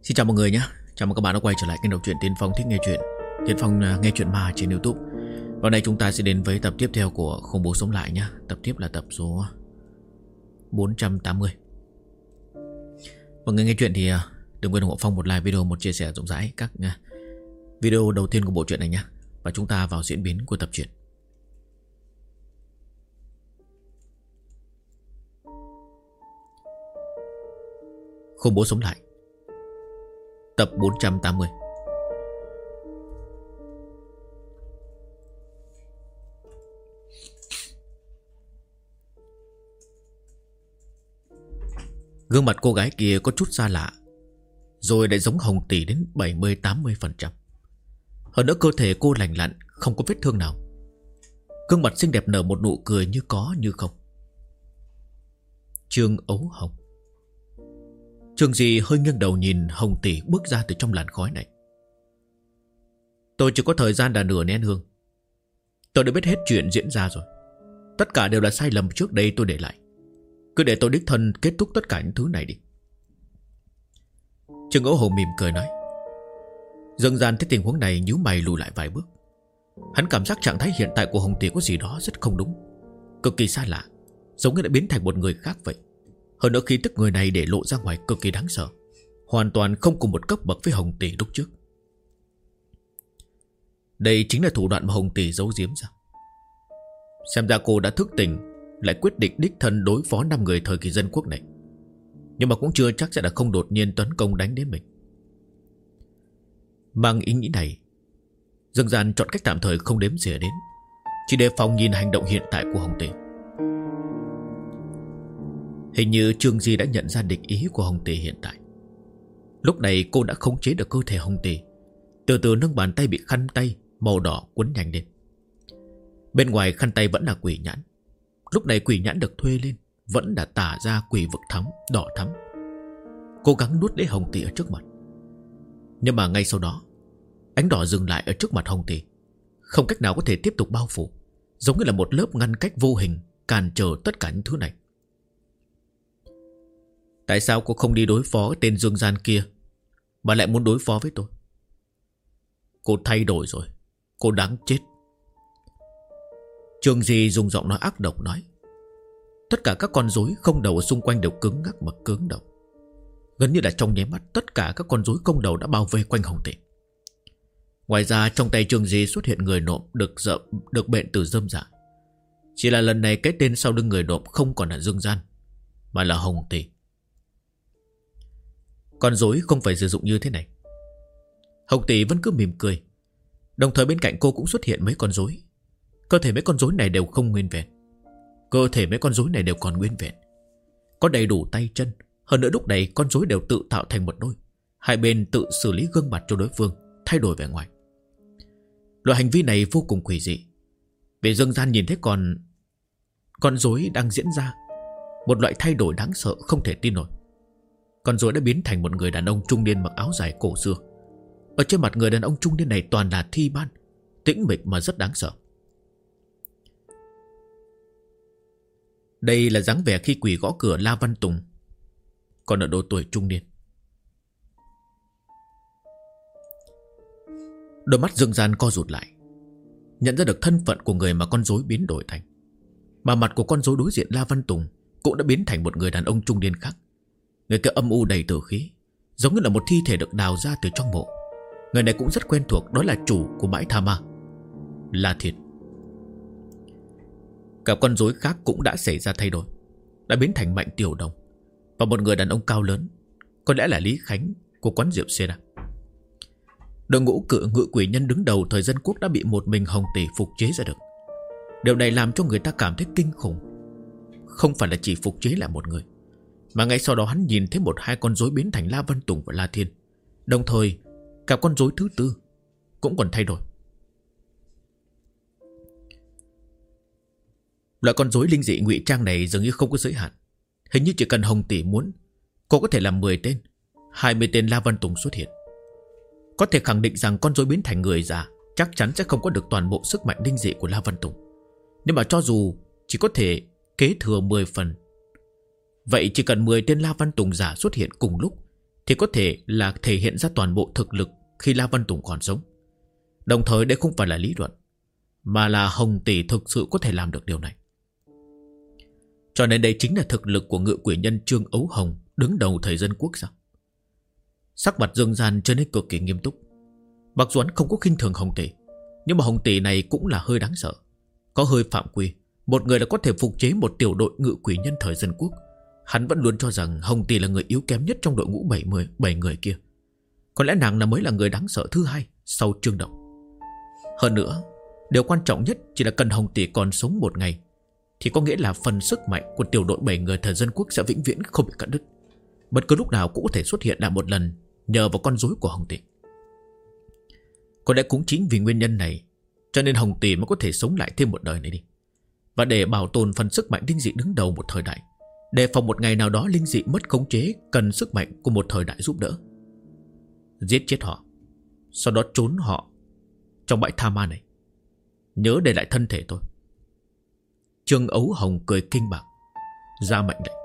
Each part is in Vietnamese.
Xin chào mọi người nhé. Chào mừng các bạn đã quay trở lại kênh đọc truyện Tiến Phong thích nghe truyện. Tiến Phong nghe truyện ma trên YouTube. Và nay chúng ta sẽ đến với tập tiếp theo của Khủng Bố Sống Lại nhé. Tập tiếp là tập số 480. Mọi người nghe truyện thì đừng quên ủng hộ Phong một like video, một chia sẻ rộng rãi các video đầu tiên của bộ truyện này nhé. Và chúng ta vào diễn biến của tập truyện. Khủng Bố Sống Lại tập 480. Gương mặt cô gái kia có chút xa lạ, rồi lại giống Hồng Tỷ đến 70-80%. Hơn nữa cơ thể cô lành lặn, không có vết thương nào. Gương mặt xinh đẹp nở một nụ cười như có như không. Trương Ấu Hồng. Trương Di hơi nghiêng đầu nhìn Hồng Tỷ bước ra từ trong làn khói này. Tôi chỉ có thời gian là nửa nén hương. Tôi đã biết hết chuyện diễn ra rồi. Tất cả đều là sai lầm trước đây tôi để lại. Cứ để tôi đích thân kết thúc tất cả những thứ này đi. Trương Ấu Hồng mỉm cười nói. Dương Gian thấy tình huống này nhíu mày lùi lại vài bước. Hắn cảm giác trạng thái hiện tại của Hồng Tỷ có gì đó rất không đúng, cực kỳ xa lạ, giống như đã biến thành một người khác vậy. Hơn nữa khí tức người này để lộ ra ngoài cực kỳ đáng sợ, hoàn toàn không cùng một cấp bậc với Hồng Tỷ lúc trước. Đây chính là thủ đoạn mà Hồng Tỷ giấu giếm ra. Xem ra cô đã thức tỉnh, lại quyết định đích thân đối phó 5 người thời kỳ dân quốc này. Nhưng mà cũng chưa chắc sẽ là không đột nhiên tấn công đánh đến mình. Mang ý nghĩ này, Dương Gian chọn cách tạm thời không đếm xỉa đến, chỉ đề phòng nhìn hành động hiện tại của Hồng Tỷ. Hình như Trương Di đã nhận ra địch ý của Hồng Tỷ hiện tại. Lúc này cô đã khống chế được cơ thể Hồng Tỷ, từ từ nâng bàn tay bị khăn tay màu đỏ quấn nhanh lên. Bên ngoài khăn tay vẫn là quỷ nhãn. Lúc này quỷ nhãn được thuê lên vẫn đã tả ra quỷ vực thắm, đỏ thắm, cố gắng nuốt lấy Hồng Tỷ ở trước mặt. Nhưng mà ngay sau đó, ánh đỏ dừng lại ở trước mặt Hồng Tỷ, không cách nào có thể tiếp tục bao phủ, giống như là một lớp ngăn cách vô hình cản trở tất cả những thứ này. Tại sao cô không đi đối phó tên Dương Gian kia, mà lại muốn đối phó với tôi? Cô thay đổi rồi, cô đáng chết. Trương Di dùng giọng nói ác độc nói. Tất cả các con rối không đầu ở xung quanh đều cứng ngắc mà cứng đầu. Gần như là trong nháy mắt, tất cả các con rối không đầu đã bao vây quanh Hồng Tỷ. Ngoài ra trong tay Trương Di xuất hiện người nộm được bệnh từ rơm dạ. Chỉ là lần này cái tên sau lưng người nộm không còn là Dương Gian, mà là Hồng Tỷ. Con rối không phải sử dụng như thế này. Hồng Tỷ vẫn cứ mỉm cười. Đồng thời bên cạnh cô cũng xuất hiện mấy con rối. Cơ thể mấy con rối này đều không nguyên vẹn. Cơ thể mấy con rối này đều còn nguyên vẹn, có đầy đủ tay chân. Hơn nữa lúc này con rối đều tự tạo thành một đôi. Hai bên tự xử lý gương mặt cho đối phương, thay đổi vẻ ngoài. Loại hành vi này vô cùng quỷ dị. Vì Dương Gian nhìn thấy con rối đang diễn ra một loại thay đổi đáng sợ không thể tin nổi. Con rối đã biến thành một người đàn ông trung niên mặc áo dài cổ xưa. Ở trên mặt người đàn ông trung niên này toàn là thi ban, tĩnh mịch mà rất đáng sợ. Đây là dáng vẻ khi quỷ gõ cửa La Văn Tùng còn ở độ tuổi trung niên. Đôi mắt Dương Gian co rụt lại, nhận ra được thân phận của người mà con rối biến đổi thành. Mà mặt của con rối đối diện La Văn Tùng cũng đã biến thành một người đàn ông trung niên khác. Người kia âm u đầy tử khí, giống như là một thi thể được đào ra từ trong mộ. Người này cũng rất quen thuộc, đó là chủ của bãi tha ma, La Thiệt. Cả con rối khác cũng đã xảy ra thay đổi, đã biến thành Mạnh Tiểu Đồng và một người đàn ông cao lớn, có lẽ là Lý Khánh của quán rượu Sera. Đội ngũ ngự quỷ nhân đứng đầu thời dân quốc đã bị một mình Hồng Tỷ phục chế ra được. Điều này làm cho người ta cảm thấy kinh khủng. Không phải là chỉ phục chế lại một người, mà ngay sau đó hắn nhìn thấy một hai con rối biến thành La Văn Tùng và La Thiên. Đồng thời cả con rối thứ tư cũng còn thay đổi. Loại con rối linh dị ngụy trang này dường như không có giới hạn. Hình như chỉ cần Hồng Tỷ muốn, cô có thể làm 10 tên, 20 tên La Văn Tùng xuất hiện. Có thể khẳng định rằng con rối biến thành người già chắc chắn sẽ không có được toàn bộ sức mạnh linh dị của La Văn Tùng. Nhưng mà cho dù chỉ có thể kế thừa 10 phần, vậy chỉ cần 10 tên La Văn Tùng giả xuất hiện cùng lúc thì có thể là thể hiện ra toàn bộ thực lực khi La Văn Tùng còn sống. Đồng thời đây không phải là lý luận, mà là Hồng Tỷ thực sự có thể làm được điều này. Cho nên đây chính là thực lực của ngự quỷ nhân Trương Ấu Hồng, đứng đầu thời dân quốc sao? Sắc mặt Dương Gian trở nên cực kỳ nghiêm túc. Mặc dù hắn không có khinh thường Hồng Tỷ, nhưng mà Hồng Tỷ này cũng là hơi đáng sợ, có hơi phạm quy. Một người đã có thể phục chế một tiểu đội ngự quỷ nhân thời dân quốc. Hắn vẫn luôn cho rằng Hồng Tỷ là người yếu kém nhất trong đội ngũ 77 người kia. Có lẽ nàng mới là người đáng sợ thứ hai sau Trương Động. Hơn nữa, điều quan trọng nhất chỉ là cần Hồng Tỷ còn sống một ngày, thì có nghĩa là phần sức mạnh của tiểu đội 7 người thời dân quốc sẽ vĩnh viễn không bị cắt đứt. Bất cứ lúc nào cũng có thể xuất hiện lại một lần nhờ vào con rối của Hồng Tỷ. Có lẽ cũng chính vì nguyên nhân này cho nên Hồng Tỷ mới có thể sống lại thêm một đời này đi. Và để bảo tồn phần sức mạnh linh dị đứng đầu một thời đại, đề phòng một ngày nào đó linh dị mất khống chế, cần sức mạnh của một thời đại giúp đỡ. Giết chết họ, sau đó trốn họ trong bãi tha ma này. Nhớ để lại thân thể tôi. Trương Ấu Hồng cười kinh bạc, ra mệnh lệnh.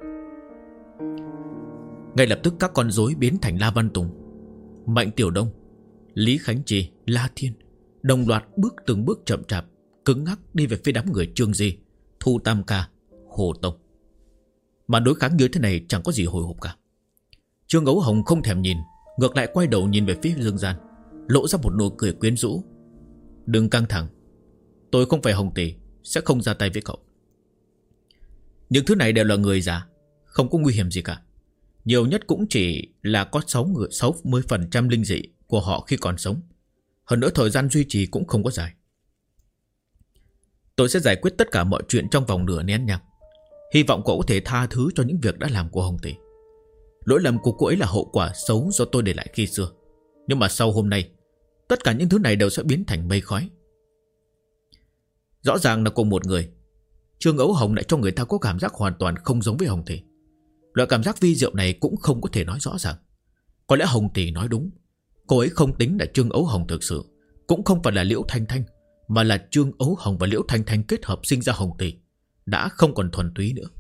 Ngay lập tức các con rối biến thành La Văn Tùng, Mạnh Tiểu Đông, Lý Khánh Trì, La Thiên đồng loạt từng bước chậm chạp, cứng ngắc đi về phía đám người Trương Di, Thu Tam Ca, Hồ Tông. Mà đối kháng như thế này chẳng có gì hồi hộp cả. Trương Ấu Hồng không thèm nhìn, ngược lại quay đầu nhìn về phía Dương Gian, lộ ra một nụ cười quyến rũ. Đừng căng thẳng, tôi không phải Hồng Tỷ, sẽ không ra tay với cậu. Những thứ này đều là người già, không có nguy hiểm gì cả. Nhiều nhất cũng chỉ là có 60% linh dị của họ khi còn sống. Hơn nữa thời gian duy trì cũng không có dài. Tôi sẽ giải quyết tất cả mọi chuyện trong vòng nửa nén nhang. Hy vọng cậu có thể tha thứ cho những việc đã làm của Hồng Tỷ. Lỗi lầm của cô ấy là hậu quả xấu do tôi để lại khi xưa. Nhưng mà sau hôm nay, tất cả những thứ này đều sẽ biến thành mây khói. Rõ ràng là cùng một người, Trương Ấu Hồng lại cho người ta có cảm giác hoàn toàn không giống với Hồng Tỷ. Loại cảm giác vi diệu này cũng không có thể nói rõ ràng. Có lẽ Hồng Tỷ nói đúng, cô ấy không tính là Trương Ấu Hồng thực sự, cũng không phải là Liễu Thanh Thanh, mà là Trương Ấu Hồng và Liễu Thanh Thanh kết hợp sinh ra Hồng Tỷ, đã không còn thuần túy nữa.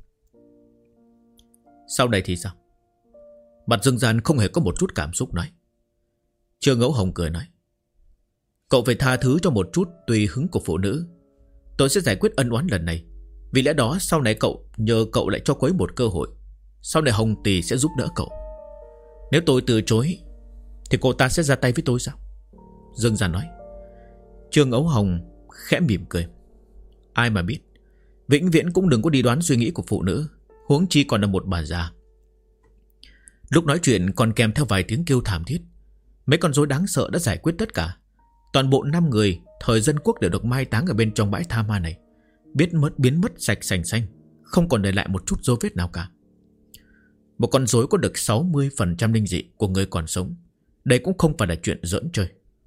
Sau này thì sao? Mặt Dương Gian không hề có một chút cảm xúc nói. Trương Ấu Hồng cười nói, cậu phải tha thứ cho một chút tùy hứng của phụ nữ. Tôi sẽ giải quyết ân oán lần này. Vì lẽ đó sau này nhờ cậu lại cho cô ấy một cơ hội. Sau này Hồng Tỷ sẽ giúp đỡ cậu. Nếu tôi từ chối thì cô ta sẽ ra tay với tôi sao? Dương Gian nói. Trương Ấu Hồng khẽ mỉm cười. Ai mà biết, vĩnh viễn cũng đừng có đi đoán suy nghĩ của phụ nữ, huống chi còn là một bà già. Lúc nói chuyện còn kèm theo vài tiếng kêu thảm thiết. Mấy con rối đáng sợ đã giải quyết tất cả. Toàn bộ 5 người thời dân quốc đều được mai táng ở bên trong bãi tha ma này, biến mất sạch sành xanh, không còn để lại một chút dấu vết nào cả. Một con rối có được 60% linh dị của người còn sống. Đây cũng không phải là chuyện giỡn chơi.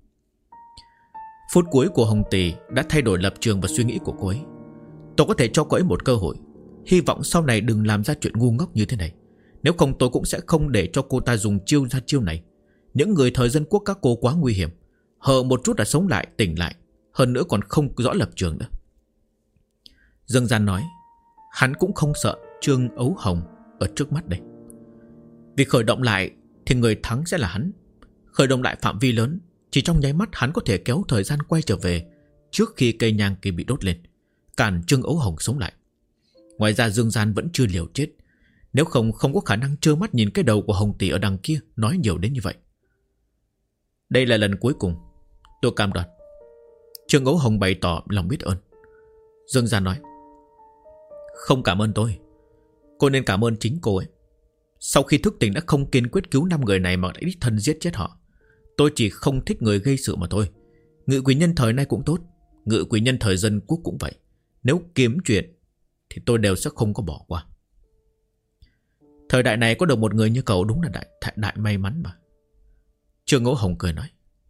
Phút cuối của Hồng Tỷ đã thay đổi lập trường và suy nghĩ của cô ấy. Tôi có thể cho cô ấy một cơ hội. Hy vọng sau này đừng làm ra chuyện ngu ngốc như thế này. Nếu không tôi cũng sẽ không để cho cô ta dùng chiêu ra chiêu này. Những người thời dân quốc các cô quá nguy hiểm, hờ một chút là sống lại tỉnh lại, hơn nữa còn không rõ lập trường nữa. Dương Gian nói, hắn cũng không sợ Trương Ấu Hồng ở trước mắt đây. Vì khởi động lại thì người thắng sẽ là hắn. Khởi động lại phạm vi lớn, chỉ trong nháy mắt hắn có thể kéo thời gian quay trở về trước khi cây nhang kia bị đốt lên, cản Trương Ấu Hồng sống lại. Ngoài ra Dương Gian vẫn chưa liều chết. Nếu không có khả năng trơ mắt nhìn cái đầu của Hồng Tỷ ở đằng kia nói nhiều đến như vậy. Đây là lần cuối cùng, tôi cam đoan. Trương Ấu Hồng bày tỏ lòng biết ơn. Dương Gian nói, không cảm ơn tôi, cô nên cảm ơn chính cô ấy. Sau khi thức tỉnh đã không kiên quyết cứu 5 người này mà đã đích thân giết chết họ. Tôi chỉ không thích người gây sự mà thôi. Ngự quỷ nhân thời nay cũng tốt, ngự quỷ nhân thời dân quốc cũng vậy. Nếu kiếm chuyện thì tôi đều sẽ không có bỏ qua. Thời đại này có được một người như cậu đúng là đại may mắn mà. Trương Ấu Hồng cười nói.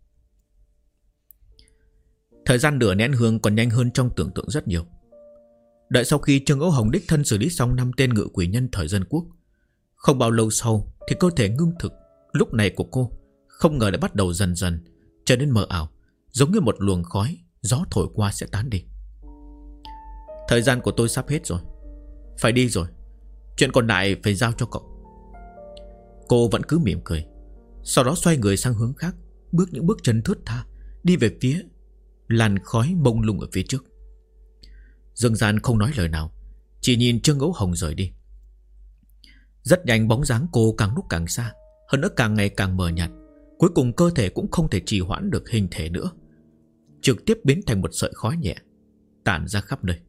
Thời gian nửa nén hương còn nhanh hơn trong tưởng tượng rất nhiều. Đợi sau khi Trương Ấu Hồng đích thân xử lý xong 5 tên ngự quỷ nhân thời dân quốc, không bao lâu sau thì cơ thể ngưng thực lúc này của cô không ngờ đã bắt đầu dần dần trở nên mờ ảo, giống như một luồng khói, gió thổi qua sẽ tán đi. Thời gian của tôi sắp hết rồi, phải đi rồi. Chuyện còn lại phải giao cho cậu. Cô vẫn cứ mỉm cười, sau đó xoay người sang hướng khác, bước những bước chân thướt tha, đi về phía làn khói mông lung ở phía trước. Dương Gian không nói lời nào, chỉ nhìn Trương Ấu Hồng rời đi. Rất nhanh bóng dáng cô càng lúc càng xa, hơn nữa càng ngày càng mờ nhạt. Cuối cùng cơ thể cũng không thể trì hoãn được hình thể nữa, trực tiếp biến thành một sợi khói nhẹ tản ra khắp nơi.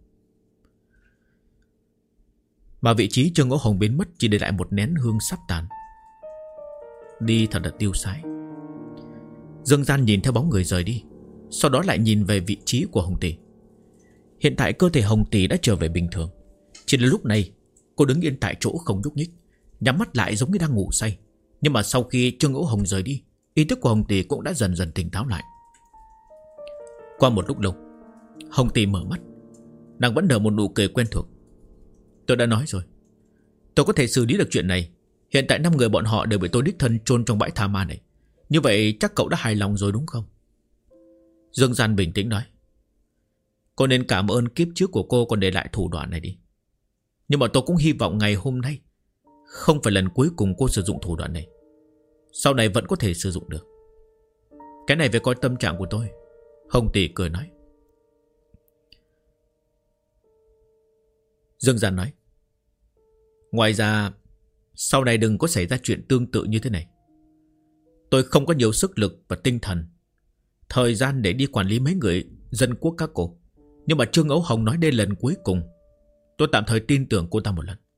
Mà vị trí Trương Ấu Hồng biến mất chỉ để lại một nén hương sắp tàn. Đi thật là tiêu sái. Dương Gian nhìn theo bóng người rời đi, sau đó lại nhìn về vị trí của Hồng Tỷ. Hiện tại cơ thể Hồng Tỷ đã trở về bình thường. Chỉ là lúc này cô đứng yên tại chỗ không nhúc nhích, nhắm mắt lại giống như đang ngủ say. Nhưng mà sau khi Trương Ấu Hồng rời đi, ý thức của Hồng Tỷ cũng đã dần dần tỉnh táo lại. Qua một lúc lâu, Hồng Tỷ mở mắt. Nàng vẫn nở một nụ cười quen thuộc. Tôi đã nói rồi, tôi có thể xử lý được chuyện này. Hiện tại 5 người bọn họ đều bị tôi đích thân chôn trong bãi tha ma này. Như vậy chắc cậu đã hài lòng rồi đúng không? Dương Gian bình tĩnh nói. Cô nên cảm ơn kiếp trước của cô còn để lại thủ đoạn này đi. Nhưng mà tôi cũng hy vọng ngày hôm nay không phải lần cuối cùng cô sử dụng thủ đoạn này. Sau này vẫn có thể sử dụng được. Cái này phải coi tâm trạng của tôi. Hồng Tỷ cười nói. Dương Gian nói. Ngoài ra, sau này đừng có xảy ra chuyện tương tự như thế này. Tôi không có nhiều sức lực và tinh thần, thời gian để đi quản lý mấy người dân quốc các cô. Nhưng mà Trương Ấu Hồng nói đây lần cuối cùng, tôi tạm thời tin tưởng cô ta một lần.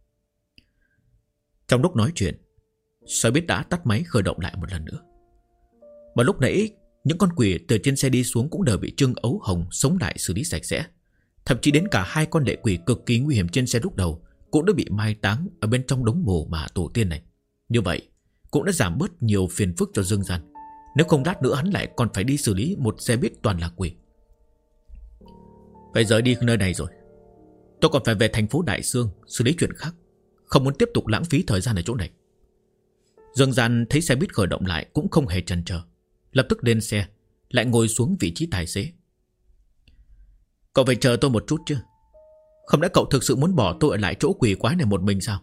Trong lúc nói chuyện, xe buýt đã tắt máy khởi động lại một lần nữa. Mà lúc nãy những con quỷ từ trên xe đi xuống cũng đều bị Trương Ấu Hồng sống lại xử lý sạch sẽ. Thậm chí đến cả 2 con lệ quỷ cực kỳ nguy hiểm trên xe lúc đầu cũng đã bị mai táng ở bên trong đống mồ mà tổ tiên này. Như vậy cũng đã giảm bớt nhiều phiền phức cho Dương Gian. Nếu không lát nữa hắn lại còn phải đi xử lý một xe buýt toàn là quỷ. Phải rời đi nơi này rồi. Tôi còn phải về thành phố Đại Xương xử lý chuyện khác, không muốn tiếp tục lãng phí thời gian ở chỗ này. Dương Gian thấy xe buýt khởi động lại cũng không hề chần chờ, lập tức lên xe, lại ngồi xuống vị trí tài xế. Cậu phải chờ tôi một chút chứ. Không lẽ cậu thực sự muốn bỏ tôi ở lại chỗ quỷ quái này một mình sao?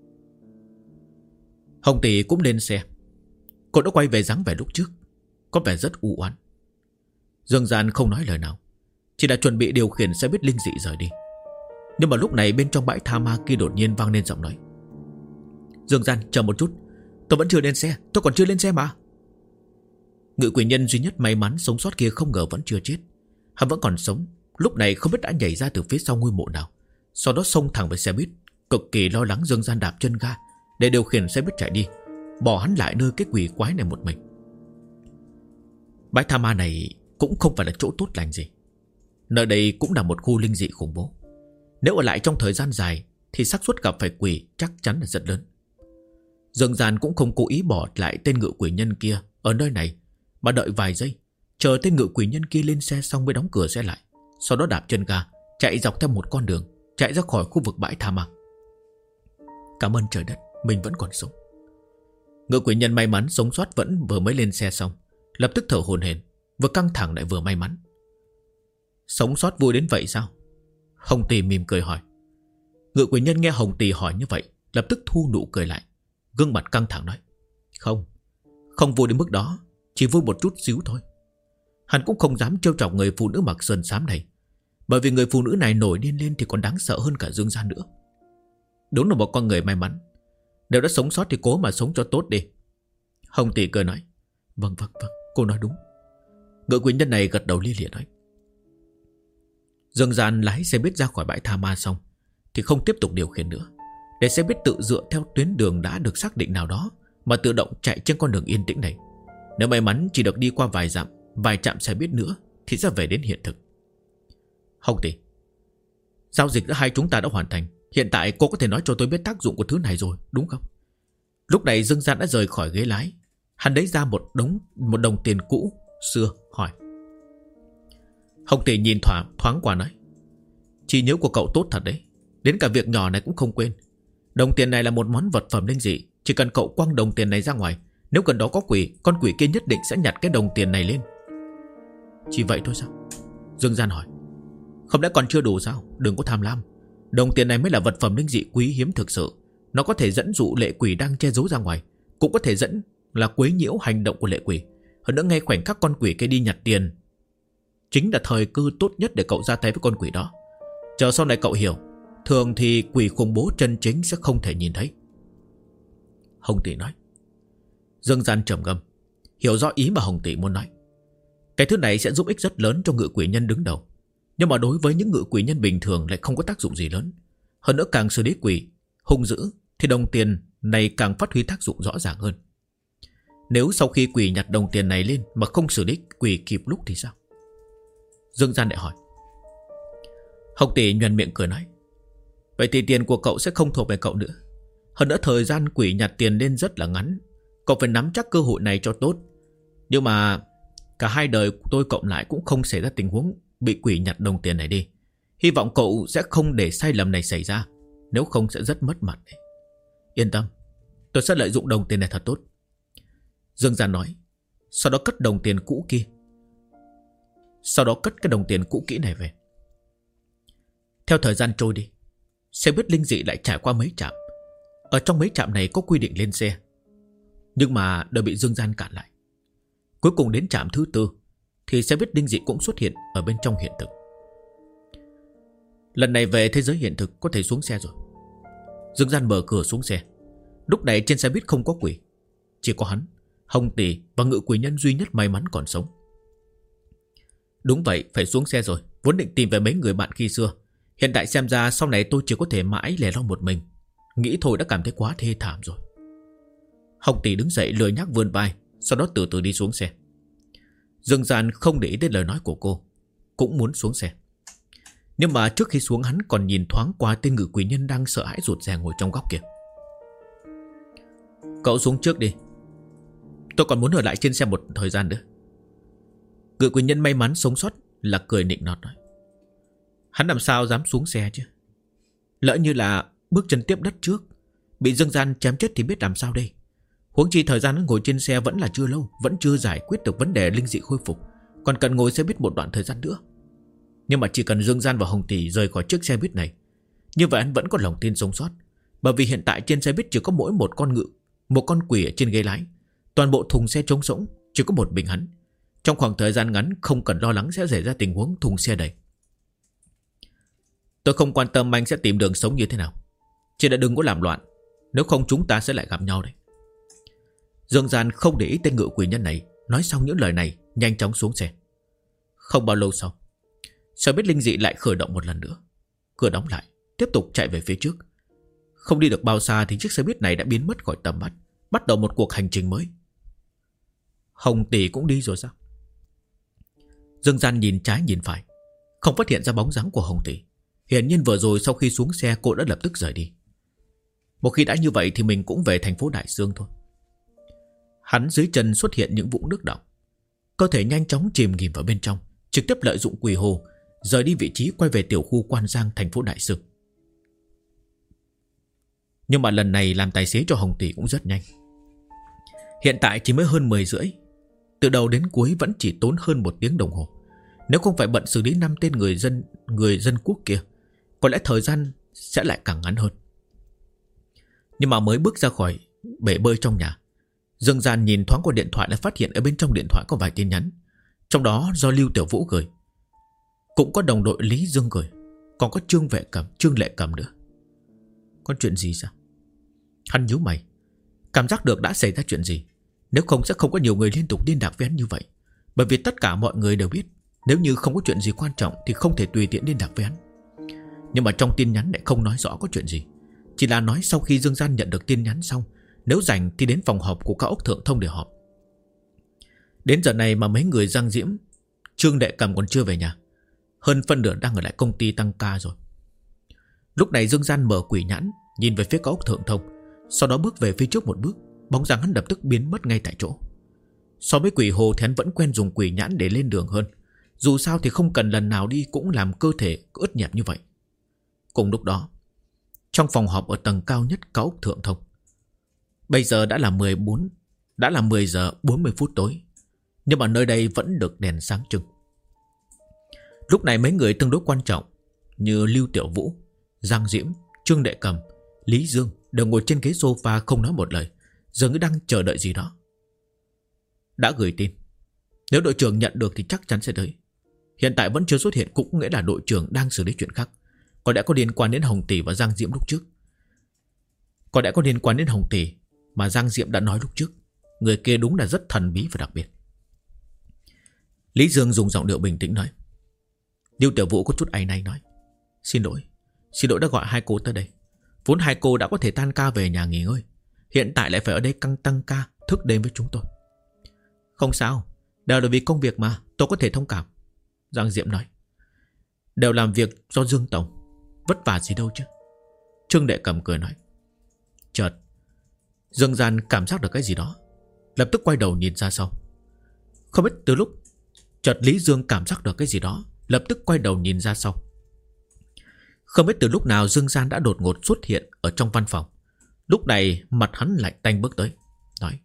Hồng Tỷ cũng lên xe. Cô đã quay về dáng vẻ lúc trước, có vẻ rất u oán. Dương Gian không nói lời nào, chỉ đã chuẩn bị điều khiển xe buýt linh dị rời đi. Nhưng mà lúc này bên trong bãi tha ma kia đột nhiên vang lên giọng nói. Dương Gian, chờ một chút, tôi vẫn chưa lên xe, tôi còn chưa lên xe mà. Ngự quỷ nhân duy nhất may mắn sống sót kia không ngờ vẫn chưa chết. Hắn vẫn còn sống, lúc này không biết đã nhảy ra từ phía sau ngôi mộ nào, sau đó xông thẳng về xe buýt, cực kỳ lo lắng Dương Gian đạp chân ga để điều khiển xe buýt chạy đi, bỏ hắn lại nơi cái quỷ quái này một mình. Bãi tha ma này cũng không phải là chỗ tốt lành gì. Nơi đây cũng là một khu linh dị khủng bố. Nếu ở lại trong thời gian dài thì xác suất gặp phải quỷ chắc chắn là rất lớn. Dương Gian cũng không cố ý bỏ lại tên ngự quỷ nhân kia ở nơi này, mà đợi vài giây, chờ tên ngự quỷ nhân kia lên xe xong mới đóng cửa xe lại, sau đó đạp chân ga chạy dọc theo một con đường, chạy ra khỏi khu vực bãi tha ma. Cảm ơn trời đất, mình vẫn còn sống. Ngự quỷ nhân may mắn sống sót vẫn vừa mới lên xe xong, lập tức thở hổn hển, vừa căng thẳng lại vừa may mắn. Sống sót vui đến vậy sao? Hồng Tỷ mỉm cười hỏi. Ngự quỷ nhân nghe Hồng Tỷ hỏi như vậy, lập tức thu nụ cười lại, gương mặt căng thẳng nói. Không vui đến mức đó, chỉ vui một chút xíu thôi. Hắn cũng không dám trêu chọc người phụ nữ mặc sơn xám này, bởi vì người phụ nữ này nổi điên lên thì còn đáng sợ hơn cả Dương Gian nữa. Đúng là một con người may mắn. Nếu đã sống sót thì cố mà sống cho tốt đi. Hồng Tỷ cười nói. Vâng, cô nói đúng. Ngự quỷ nhân này gật đầu lia lịa nói. Dương Gian lái xe buýt ra khỏi bãi tha ma xong thì không tiếp tục điều khiển nữa, để xe buýt tự dựa theo tuyến đường đã được xác định nào đó mà tự động chạy trên con đường yên tĩnh này. Nếu may mắn chỉ được đi qua vài trạm xe buýt nữa thì sẽ về đến hiện thực. Hồng Tỷ, giao dịch giữa hai chúng ta đã hoàn thành. Hiện tại cô có thể nói cho tôi biết tác dụng của thứ này rồi, đúng không? Lúc này Dương Gian đã rời khỏi ghế lái. Hắn lấy ra một đồng tiền cũ xưa hỏi. Hồng Tỷ nhìn thoáng qua nói. Trí nhớ của cậu tốt thật đấy, đến cả việc nhỏ này cũng không quên. Đồng tiền này là một món vật phẩm linh dị, chỉ cần cậu quăng đồng tiền này ra ngoài, nếu gần đó có quỷ, con quỷ kia nhất định sẽ nhặt cái đồng tiền này lên. Chỉ vậy thôi sao? Dương Gian hỏi. Không lẽ còn chưa đủ sao? Đừng có tham lam. Đồng tiền này mới là vật phẩm linh dị quý hiếm thực sự. Nó có thể dẫn dụ lệ quỷ đang che giấu ra ngoài, cũng có thể dẫn là quấy nhiễu hành động của lệ quỷ. Hơn nữa ngay khoảnh khắc con quỷ kia đi nhặt tiền chính là thời cơ tốt nhất để cậu ra tay với con quỷ đó. Chờ sau này cậu hiểu, thường thì quỷ khủng bố chân chính sẽ không thể nhìn thấy. Hồng Tỷ nói. Dương Gian trầm ngâm, hiểu rõ ý mà Hồng Tỷ muốn nói. Cái thứ này sẽ giúp ích rất lớn cho ngự quỷ nhân đứng đầu, nhưng mà đối với những ngự quỷ nhân bình thường lại không có tác dụng gì lớn. Hơn nữa càng xử lý quỷ hung dữ thì đồng tiền này càng phát huy tác dụng rõ ràng hơn. Nếu sau khi quỷ nhặt đồng tiền này lên mà không xử lý quỷ kịp lúc thì sao? Dương Gian lại hỏi. Hồng Tỷ nhoẻn miệng cười nói. Vậy thì tiền của cậu sẽ không thuộc về cậu nữa. Hơn nữa thời gian quỷ nhặt tiền lên rất là ngắn, cậu phải nắm chắc cơ hội này cho tốt. Nhưng mà cả hai đời tôi cộng lại cũng không xảy ra tình huống bị quỷ nhặt đồng tiền này đi. Hy vọng cậu sẽ không để sai lầm này xảy ra, nếu không sẽ rất mất mặt đấy. Yên tâm, tôi sẽ lợi dụng đồng tiền này thật tốt. Dương Gian nói. Sau đó cất đồng tiền cũ kia. Sau đó cất cái đồng tiền cũ kỹ này về. Theo thời gian trôi đi, xe buýt linh dị lại trải qua mấy trạm. Ở trong mấy trạm này có quy định lên xe, nhưng mà đều bị Dương Gian cản lại. Cuối cùng đến trạm thứ 4 thì xe buýt linh dị cũng xuất hiện ở bên trong hiện thực. Lần này về thế giới hiện thực có thể xuống xe rồi. Dương Gian mở cửa xuống xe. Lúc này trên xe buýt không có quỷ, chỉ có hắn, Hồng Tỷ và ngự quỷ nhân duy nhất may mắn còn sống. Đúng vậy, phải xuống xe rồi. Vốn định tìm về mấy người bạn khi xưa, hiện tại xem ra sau này tôi chỉ có thể mãi lẻ loi một mình. Nghĩ thôi đã cảm thấy quá thê thảm rồi. Hồng Tỷ đứng dậy lười nhác vươn vai, sau đó từ từ đi xuống xe. Dương Gian không để ý đến lời nói của cô, cũng muốn xuống xe. Nhưng mà trước khi xuống hắn còn nhìn thoáng qua tên ngự quỷ nhân đang sợ hãi rụt rè ngồi trong góc kia. Cậu xuống trước đi, tôi còn muốn ở lại trên xe một thời gian nữa. Ngự quỷ nhân may mắn sống sót là cười nịnh nọt nói. Hắn làm sao dám xuống xe chứ? Lỡ như là bước chân tiếp đất trước, bị Dương Gian chém chết thì biết làm sao đây. Huống chi thời gian hắn ngồi trên xe vẫn là chưa lâu, vẫn chưa giải quyết được vấn đề linh dị khôi phục, còn cần ngồi xe buýt một đoạn thời gian nữa. Nhưng mà chỉ cần Dương Gian và Hồng Tỷ rời khỏi chiếc xe buýt này, như vậy hắn vẫn có lòng tin sống sót. Bởi vì hiện tại trên xe buýt chỉ có mỗi một con quỷ ở trên ghế lái. Toàn bộ thùng xe trống rỗng, chỉ có một mình hắn. Trong khoảng thời gian ngắn không cần lo lắng sẽ xảy ra tình huống thùng xe đầy. Tôi không quan tâm anh sẽ tìm đường sống như thế nào, chỉ là đừng có làm loạn, nếu không chúng ta sẽ lại gặp nhau đấy. Dương Gian không để ý tên ngự quỷ nhân này. Nói xong những lời này nhanh chóng xuống xe. Không bao lâu sau, xe buýt linh dị lại khởi động một lần nữa. Cửa đóng lại, tiếp tục chạy về phía trước. Không đi được bao xa thì chiếc xe buýt này đã biến mất khỏi tầm mắt, bắt đầu một cuộc hành trình mới. Hồng Tỷ cũng đi rồi sao? Dương Gian nhìn trái nhìn phải, không phát hiện ra bóng dáng của Hồng Tỷ. Hiển nhiên vừa rồi sau khi xuống xe cô đã lập tức rời đi. Một khi đã như vậy thì mình cũng về thành phố Đại Dương thôi. Hắn dưới chân xuất hiện những vũng nước đọng, cơ thể nhanh chóng chìm nghỉm vào bên trong, trực tiếp lợi dụng quỷ hồ rời đi vị trí, quay về tiểu khu Quan Giang, thành phố Đại Dương. Nhưng mà lần này làm tài xế cho Hồng Tỷ cũng rất nhanh. Hiện tại chỉ mới hơn 10 rưỡi, từ đầu đến cuối vẫn chỉ tốn hơn 1 tiếng đồng hồ. Nếu không phải bận xử lý 5 tên người dân quốc kia, có lẽ thời gian sẽ lại càng ngắn hơn. Nhưng mà mới bước ra khỏi bể bơi trong nhà, Dương Gian nhìn thoáng qua điện thoại là phát hiện ở bên trong điện thoại có vài tin nhắn. Trong đó do Lưu Tiểu Vũ gửi, cũng có đồng đội Lý Dương gửi, còn có Trương Lệ Cầm nữa. Có chuyện gì sao? Hắn nhíu mày, cảm giác được đã xảy ra chuyện gì. Nếu không sẽ không có nhiều người liên tục liên lạc với hắn như vậy. Bởi vì tất cả mọi người đều biết, nếu như không có chuyện gì quan trọng thì không thể tùy tiện liên lạc với hắn. Nhưng mà trong tin nhắn lại không nói rõ có chuyện gì, chỉ là nói sau khi Dương Gian nhận được tin nhắn xong, nếu rảnh thì đến phòng họp của cao ốc Thượng Thông để họp. Đến giờ này mà mấy người Giang Diễm, Trương Đệ Cầm còn chưa về nhà, hơn phân nửa đang ở lại công ty tăng ca rồi. Lúc này Dương Gian mở quỷ nhãn, nhìn về phía cao ốc Thượng Thông, sau đó bước về phía trước một bước, bóng dáng hắn lập tức biến mất ngay tại chỗ. So với quỷ hồ thì hắn vẫn quen dùng quỷ nhãn để lên đường hơn. Dù sao thì không cần lần nào đi cũng làm cơ thể ướt nhẹp như vậy. Cùng lúc đó, trong phòng họp ở tầng cao nhất cao ốc Thượng Thông, bây giờ đã là 10 giờ 40 phút tối, nhưng mà nơi đây vẫn được đèn sáng trưng. Lúc này mấy người tương đối quan trọng như Lưu Tiểu Vũ, Giang Diễm, Trương Đệ Cầm, Lý Dương đều ngồi trên ghế sofa không nói một lời, dường như đang chờ đợi gì đó. Đã gửi tin, nếu đội trưởng nhận được thì chắc chắn sẽ tới. Hiện tại vẫn chưa xuất hiện cũng nghĩa là đội trưởng đang xử lý chuyện khác. Có lẽ có liên quan đến Hồng Tỷ và Giang Diễm lúc trước. Có lẽ có liên quan đến Hồng Tỷ mà Giang Diễm đã nói lúc trước. Người kia đúng là rất thần bí và đặc biệt. Lý Dương dùng giọng điệu bình tĩnh nói. Lưu Tiểu Vũ có chút áy náy nói. Xin lỗi đã gọi hai cô tới đây. Vốn hai cô đã có thể tan ca về nhà nghỉ ngơi, hiện tại lại phải ở đây tăng ca thức đêm với chúng tôi. Không sao, đều là vì công việc mà, tôi có thể thông cảm. Giang Diễm nói. Đều làm việc do Dương Tổng, vất vả gì đâu chứ. Trương Đệ Cầm cười nói. Chợt Dương Gian cảm giác được cái gì đó, lập tức quay đầu nhìn ra sau. Không biết từ lúc chợt Lý Dương cảm giác được cái gì đó, lập tức quay đầu nhìn ra sau. Không biết từ lúc nào Dương Gian đã đột ngột xuất hiện ở trong văn phòng. Lúc này mặt hắn lạnh tanh bước tới, nói.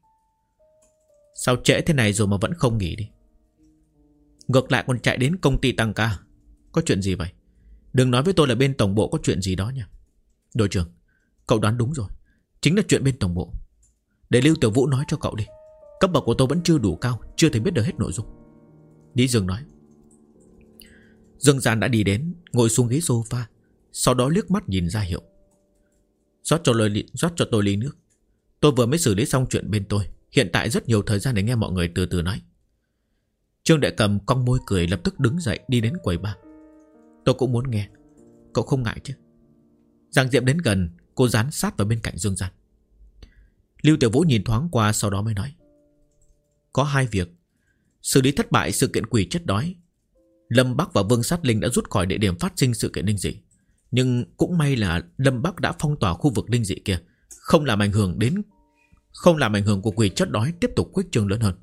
Sao trễ thế này rồi mà vẫn không nghỉ đi? Ngược lại còn chạy đến công ty tăng ca. Có chuyện gì vậy? Đừng nói với tôi là bên tổng bộ có chuyện gì đó nha. Đội trưởng, cậu đoán đúng rồi, chính là chuyện bên tổng bộ. Để Lưu Tiểu Vũ nói cho cậu đi. Cấp bậc của tôi vẫn chưa đủ cao, chưa thể biết được hết nội dung. Lý Dương nói. Dương Gian đã đi đến, ngồi xuống ghế sofa, sau đó liếc mắt nhìn ra hiệu. Rót cho tôi ly nước. Tôi vừa mới xử lý xong chuyện bên tôi, hiện tại rất nhiều thời gian để nghe mọi người từ từ nói. Trương Đệ Cầm cong môi cười, lập tức đứng dậy đi đến quầy bar. Tôi cũng muốn nghe, cậu không ngại chứ? Giang Diệm đến gần, cô dán sát vào bên cạnh Dương Gian. Lưu Tiểu Vũ nhìn thoáng qua, sau đó mới nói. Có hai việc. Xử lý thất bại sự kiện quỷ chết đói. Lâm Bắc và Vương Sát Linh đã rút khỏi địa điểm phát sinh sự kiện linh dị. Nhưng cũng may là Lâm Bắc đã phong tỏa khu vực linh dị kia, không làm ảnh hưởng của quỷ chết đói tiếp tục khuếch trương lớn hơn.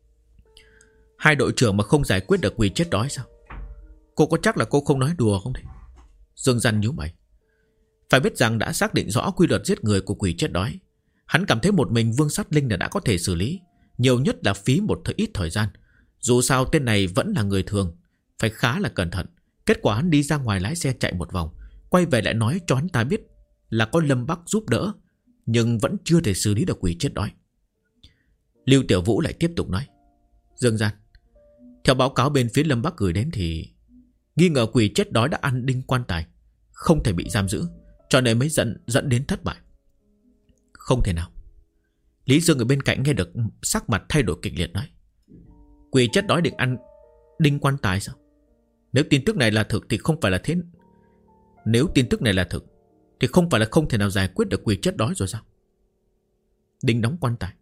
Hai đội trưởng mà không giải quyết được quỷ chết đói sao? Cô có chắc là cô không nói đùa không đấy? Dương Gian nhíu mày. Phải biết rằng đã xác định rõ quy luật giết người của quỷ chết đói. Hắn cảm thấy một mình Vương Sát Linh là đã có thể xử lý, nhiều nhất là phí một ít thời gian. Dù sao tên này vẫn là người thường, phải khá là cẩn thận. Kết quả hắn đi ra ngoài lái xe chạy một vòng, quay về lại nói cho hắn ta biết là có Lâm Bắc giúp đỡ, nhưng vẫn chưa thể xử lý được quỷ chết đói. Lưu Tiểu Vũ lại tiếp tục nói. Dương Gian, theo báo cáo bên phía Lâm Bắc gửi đến thì nghi ngờ quỷ chết đói đã ăn đinh quan tài, không thể bị giam giữ, cho nên mới dẫn đến thất bại. Không thể nào. Lý Dương ở bên cạnh nghe được, sắc mặt thay đổi kịch liệt nói. Quỷ chết đói định ăn đinh quan tài sao? Nếu tin tức này là thực thì không phải là thế. Nếu tin tức này là thực thì không phải là không thể nào giải quyết được quỷ chết đói rồi sao? Đinh đóng quan tài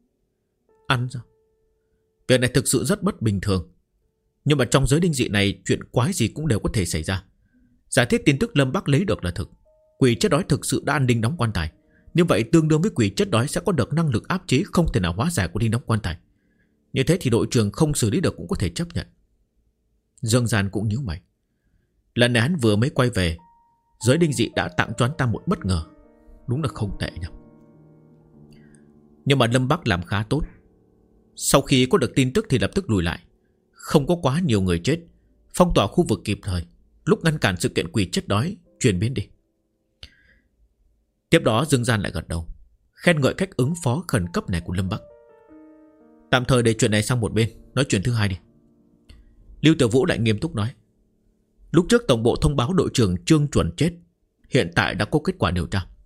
ăn sao? Việc này thực sự rất bất bình thường. Nhưng mà trong giới linh dị này, chuyện quái gì cũng đều có thể xảy ra. Giả thiết tin tức Lâm Bắc lấy được là thực, quỷ chết đói thực sự đã ăn đinh đóng quan tài, như vậy tương đương với quỷ chết đói sẽ có được năng lực áp chế không thể nào hóa giải của đinh đóng quan tài. Như thế thì đội trưởng không xử lý được cũng có thể chấp nhận. Dương Gian cũng nhíu mày. Lần này hắn vừa mới quay về, giới linh dị đã tặng cho hắn ta một bất ngờ. Đúng là không tệ nhỉ. Nhưng mà Lâm Bắc làm khá tốt. Sau khi có được tin tức thì lập tức lùi lại, không có quá nhiều người chết, phong tỏa khu vực kịp thời, lúc ngăn cản sự kiện quỷ chết đói chuyển biến đi. Tiếp đó Dương Gian lại gật đầu, khen ngợi cách ứng phó khẩn cấp này của Lâm Bắc. Tạm thời để chuyện này sang một bên, nói chuyện thứ hai đi. Lưu Tiểu Vũ lại nghiêm túc nói. Lúc trước tổng bộ thông báo đội trưởng Trương Chuẩn chết, hiện tại đã có kết quả điều tra.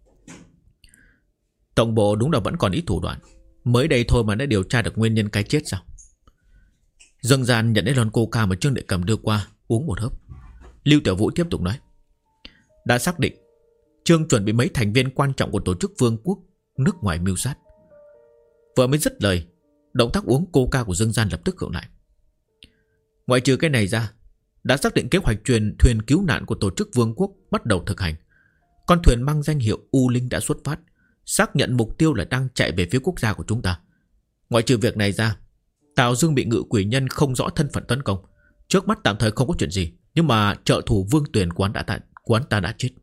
Tổng bộ đúng là vẫn còn ít thủ đoạn, mới đây thôi mà đã điều tra được nguyên nhân cái chết sao? Dương Gian nhận lấy lon coca mà Trương Đệ Cầm đưa qua, uống một hớp. Lưu Tiểu Vũ tiếp tục nói. Đã xác định Trương Chuẩn bị mấy thành viên quan trọng của tổ chức vương quốc nước ngoài mưu sát. Vừa mới dứt lời, động tác uống coca của Dương Gian lập tức khựng lại. Ngoại trừ cái này ra, đã xác định kế hoạch thuyền cứu nạn của tổ chức vương quốc bắt đầu thực hành. Con thuyền mang danh hiệu U Linh đã xuất phát, xác nhận mục tiêu là đang chạy về phía quốc gia của chúng ta. Ngoại trừ việc này ra, Tào Dương bị ngự quỷ nhân không rõ thân phận tấn công. Trước mắt tạm thời không có chuyện gì, nhưng mà trợ thủ Vương Tuyền của hắn ta đã chết.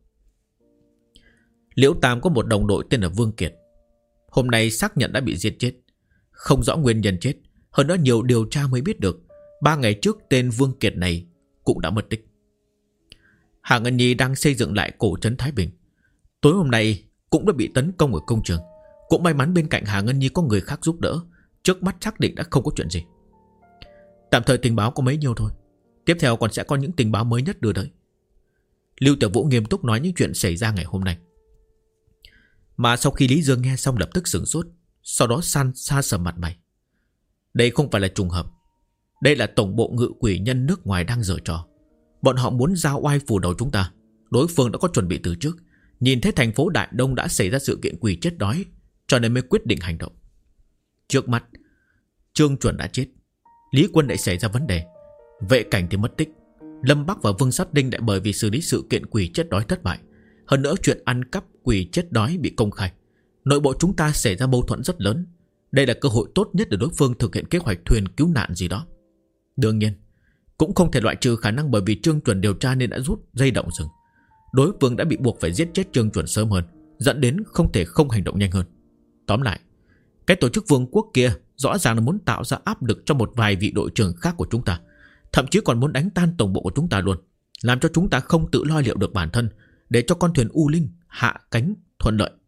Liễu Tam có một đồng đội tên là Vương Kiệt, hôm nay xác nhận đã bị giết chết, không rõ nguyên nhân chết. Hơn nữa nhiều điều tra mới biết được 3 ngày trước tên Vương Kiệt này cũng đã mất tích. Hạ Ngân Nhi đang xây dựng lại cổ trấn Thái Bình. Tối hôm nay cũng đã bị tấn công ở công trường. Cũng may mắn bên cạnh Hà Ngân Nhi có người khác giúp đỡ, trước mắt xác định đã không có chuyện gì. Tạm thời tình báo có mấy nhiêu thôi, tiếp theo còn sẽ có những tình báo mới nhất đưa tới. Lưu Tiểu Vũ nghiêm túc nói những chuyện xảy ra ngày hôm nay. Mà sau khi Lý Dương nghe xong lập tức sửng sốt, sau đó xa sầm mặt mày. Đây không phải là trùng hợp, đây là tổng bộ ngự quỷ nhân nước ngoài đang giở trò. Bọn họ muốn giao oai phủ đầu chúng ta. Đối phương đã có chuẩn bị từ trước, nhìn thấy thành phố Đại Đông đã xảy ra sự kiện quỷ chết đói, cho nên mới quyết định hành động. Trước mắt Trương Chuẩn đã chết, Lý Quân lại xảy ra vấn đề, Vệ Cảnh thì mất tích, Lâm Bắc và Vương Sát Đinh lại bởi vì xử lý sự kiện quỷ chết đói thất bại. Hơn nữa chuyện ăn cắp quỷ chết đói bị công khai, nội bộ chúng ta xảy ra mâu thuẫn rất lớn. Đây là cơ hội tốt nhất để đối phương thực hiện kế hoạch thuyền cứu nạn gì đó. Đương nhiên cũng không thể loại trừ khả năng bởi vì Trương Chuẩn điều tra nên đã rút dây động rừng. Đối phương đã bị buộc phải giết chết Trương Chuẩn sớm hơn, dẫn đến không thể không hành động nhanh hơn. Tóm lại, cái tổ chức vương quốc kia rõ ràng là muốn tạo ra áp lực cho một vài vị đội trưởng khác của chúng ta, thậm chí còn muốn đánh tan tổng bộ của chúng ta luôn, làm cho chúng ta không tự lo liệu được bản thân, để cho con thuyền U Linh hạ cánh thuận lợi.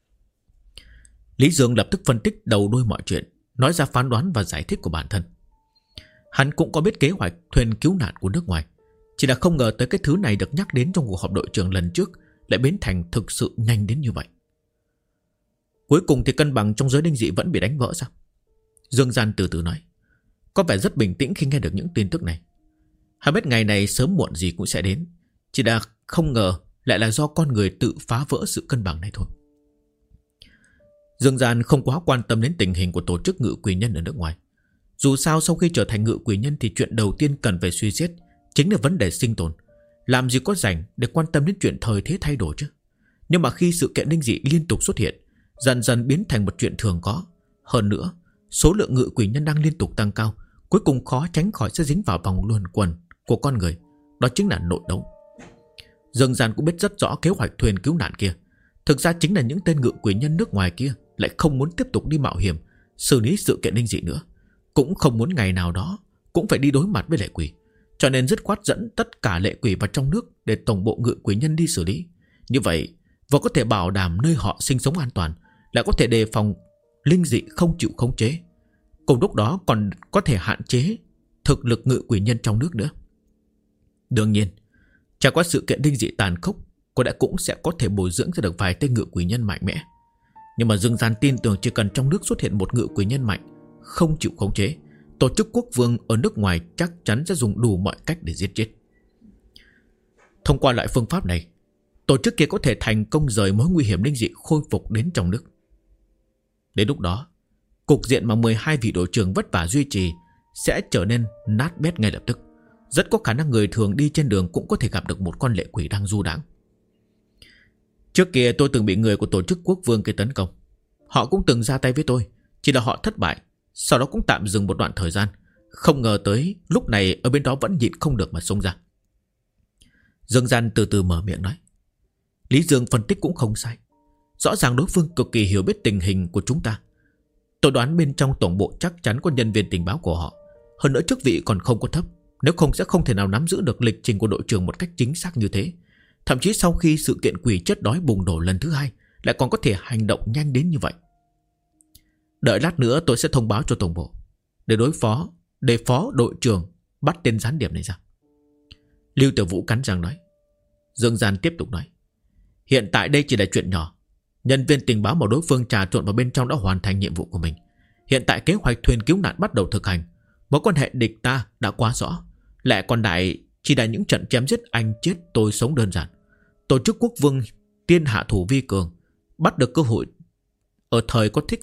Lý Dương lập tức phân tích đầu đuôi mọi chuyện, nói ra phán đoán và giải thích của bản thân. Hắn cũng có biết kế hoạch thuyền cứu nạn của nước ngoài, chỉ là không ngờ tới cái thứ này được nhắc đến trong cuộc họp đội trưởng lần trước lại biến thành thực sự nhanh đến như vậy. Cuối cùng thì cân bằng trong giới linh dị vẫn bị đánh vỡ sao? Dương Gian từ từ nói, có vẻ rất bình tĩnh khi nghe được những tin tức này. Hắn biết ngày này sớm muộn gì cũng sẽ đến, chỉ là không ngờ lại là do con người tự phá vỡ sự cân bằng này thôi. Dương Gian không quá quan tâm đến tình hình của tổ chức ngự quỷ nhân ở nước ngoài. Dù sao sau khi trở thành ngự quỷ nhân thì chuyện đầu tiên cần phải suy xét chính là vấn đề sinh tồn. Làm gì có rảnh để quan tâm đến chuyện thời thế thay đổi chứ. Nhưng mà khi sự kiện linh dị liên tục xuất hiện, dần dần biến thành một chuyện thường có. Hơn nữa, số lượng ngự quỷ nhân đang liên tục tăng cao, cuối cùng khó tránh khỏi sẽ dính vào vòng luẩn quẩn của con người. Đó chính là nội đấu. Dương Gian cũng biết rất rõ kế hoạch thuyền cứu nạn kia. Thực ra chính là những tên ngự quỷ nhân nước ngoài kia lại không muốn tiếp tục đi mạo hiểm xử lý sự kiện linh dị nữa, cũng không muốn ngày nào đó cũng phải đi đối mặt với lệ quỷ, cho nên dứt khoát dẫn tất cả lệ quỷ vào trong nước để tổng bộ ngự quỷ nhân đi xử lý. Như vậy vừa có thể bảo đảm nơi họ sinh sống an toàn, lại có thể đề phòng linh dị không chịu khống chế, cùng lúc đó còn có thể hạn chế thực lực ngự quỷ nhân trong nước nữa. Đương nhiên, trải qua sự kiện linh dị tàn khốc, cô đã cũng sẽ có thể bồi dưỡng ra được vài tên ngự quỷ nhân mạnh mẽ. Nhưng mà Dương Gian tin tưởng chỉ cần trong nước xuất hiện một ngự quỷ nhân mạnh, không chịu khống chế, tổ chức quốc vương ở nước ngoài chắc chắn sẽ dùng đủ mọi cách để giết chết. Thông qua loại phương pháp này, tổ chức kia có thể thành công rời mối nguy hiểm linh dị khôi phục đến trong nước. Đến lúc đó, cục diện mà 12 vị đội trưởng vất vả duy trì sẽ trở nên nát bét ngay lập tức. Rất có khả năng người thường đi trên đường cũng có thể gặp được một con lệ quỷ đang du đãng. Trước kia tôi từng bị người của tổ chức quốc vương kia tấn công. Họ cũng từng ra tay với tôi, chỉ là họ thất bại, sau đó cũng tạm dừng một đoạn thời gian. Không ngờ tới lúc này ở bên đó vẫn nhịn không được mà xông ra. Dương Gian từ từ mở miệng nói. Lý Dương phân tích cũng không sai. Rõ ràng đối phương cực kỳ hiểu biết tình hình của chúng ta. Tôi đoán bên trong tổng bộ chắc chắn có nhân viên tình báo của họ. Hơn nữa chức vị còn không có thấp, nếu không sẽ không thể nào nắm giữ được lịch trình của đội trưởng một cách chính xác như thế. Thậm chí sau khi sự kiện quỷ chết đói bùng nổ lần thứ 2 lại còn có thể hành động nhanh đến như vậy. Đợi lát nữa tôi sẽ thông báo cho tổng bộ để phó đội trưởng bắt tên gián điệp này ra. Lưu Tiểu Vũ cắn răng nói. Dương Gian tiếp tục nói. Hiện tại đây chỉ là chuyện nhỏ. Nhân viên tình báo mà đối phương trà trộn vào bên trong đã hoàn thành nhiệm vụ của mình. Hiện tại kế hoạch thuyền cứu nạn bắt đầu thực hành. Mối quan hệ địch ta đã quá rõ. Lại còn đại chỉ là những trận chém giết anh chết tôi sống đơn giản. Tổ chức quốc vương tiên hạ thủ vi cường, bắt được cơ hội ở thời cơ thích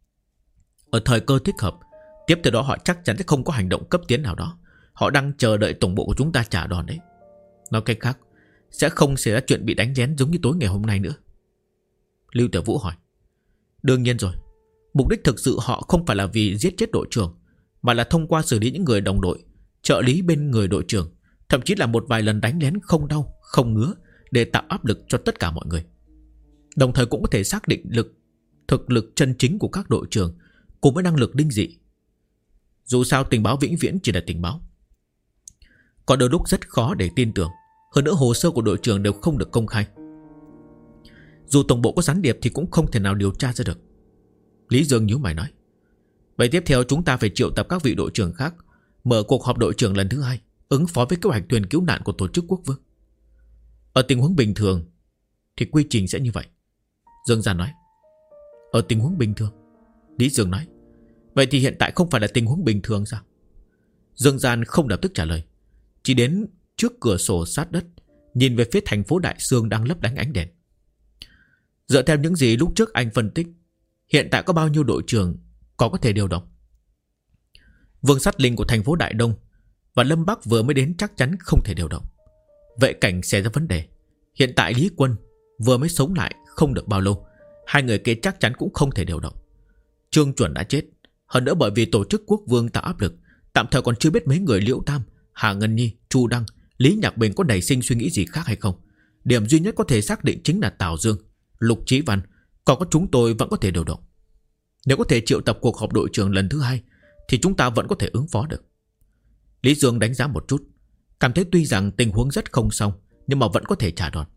hợp. Tiếp theo đó họ chắc chắn sẽ không có hành động cấp tiến nào đó. Họ đang chờ đợi tổng bộ của chúng ta trả đòn đấy. Nói cách khác, sẽ không xảy ra chuyện bị đánh lén giống như tối ngày hôm nay nữa. Lưu Tiểu Vũ hỏi. Đương nhiên rồi. Mục đích thực sự họ không phải là vì giết chết đội trưởng, mà là thông qua xử lý những người đồng đội, trợ lý bên người đội trưởng, thậm chí là một vài lần đánh lén không đau, không ngứa, để tạo áp lực cho tất cả mọi người. Đồng thời cũng có thể xác định thực lực chân chính của các đội trưởng cùng với năng lực linh dị. Dù sao tình báo vĩnh viễn chỉ là tình báo, có đôi lúc rất khó để tin tưởng. Hơn nữa hồ sơ của đội trưởng đều không được công khai. Dù tổng bộ có gián điệp thì cũng không thể nào điều tra ra được. Lý Dương nhíu mày nói. Vậy tiếp theo chúng ta phải triệu tập các vị đội trưởng khác, mở cuộc họp đội trưởng lần thứ 2, ứng phó với kế hoạch thuyền cứu nạn của tổ chức quốc vương. Ở tình huống bình thường thì quy trình sẽ như vậy, Dương Gian nói. Ở tình huống bình thường, Lý Dương nói. Vậy thì hiện tại không phải là tình huống bình thường sao? Dương Gian không lập tức trả lời, chỉ đến trước cửa sổ sát đất, nhìn về phía thành phố Đại Sương đang lấp lánh ánh đèn. Dựa theo những gì lúc trước anh phân tích, hiện tại có bao nhiêu đội trưởng có thể điều động? Vương Sát Linh của thành phố Đại Đông và Lâm Bắc vừa mới đến chắc chắn không thể điều động. Vệ Cảnh xảy ra vấn đề. Hiện tại Lý Quân vừa mới sống lại không được bao lâu, hai người kia chắc chắn cũng không thể điều động. Trương Chuẩn đã chết, hơn nữa bởi vì tổ chức quốc vương tạo áp lực, tạm thời còn chưa biết mấy người Liễu Tam, Hà Ngân Nhi, Chu Đăng, Lý Nhạc Bình có nảy sinh suy nghĩ gì khác hay không. Điểm duy nhất có thể xác định chính là Tào Dương, Lục Chí Văn, còn có chúng tôi vẫn có thể điều động. Nếu có thể triệu tập cuộc họp đội trưởng lần thứ 2 thì chúng ta vẫn có thể ứng phó được. Lý Dương đánh giá một chút, cảm thấy tuy rằng tình huống rất không xong, nhưng mà vẫn có thể trả đòn.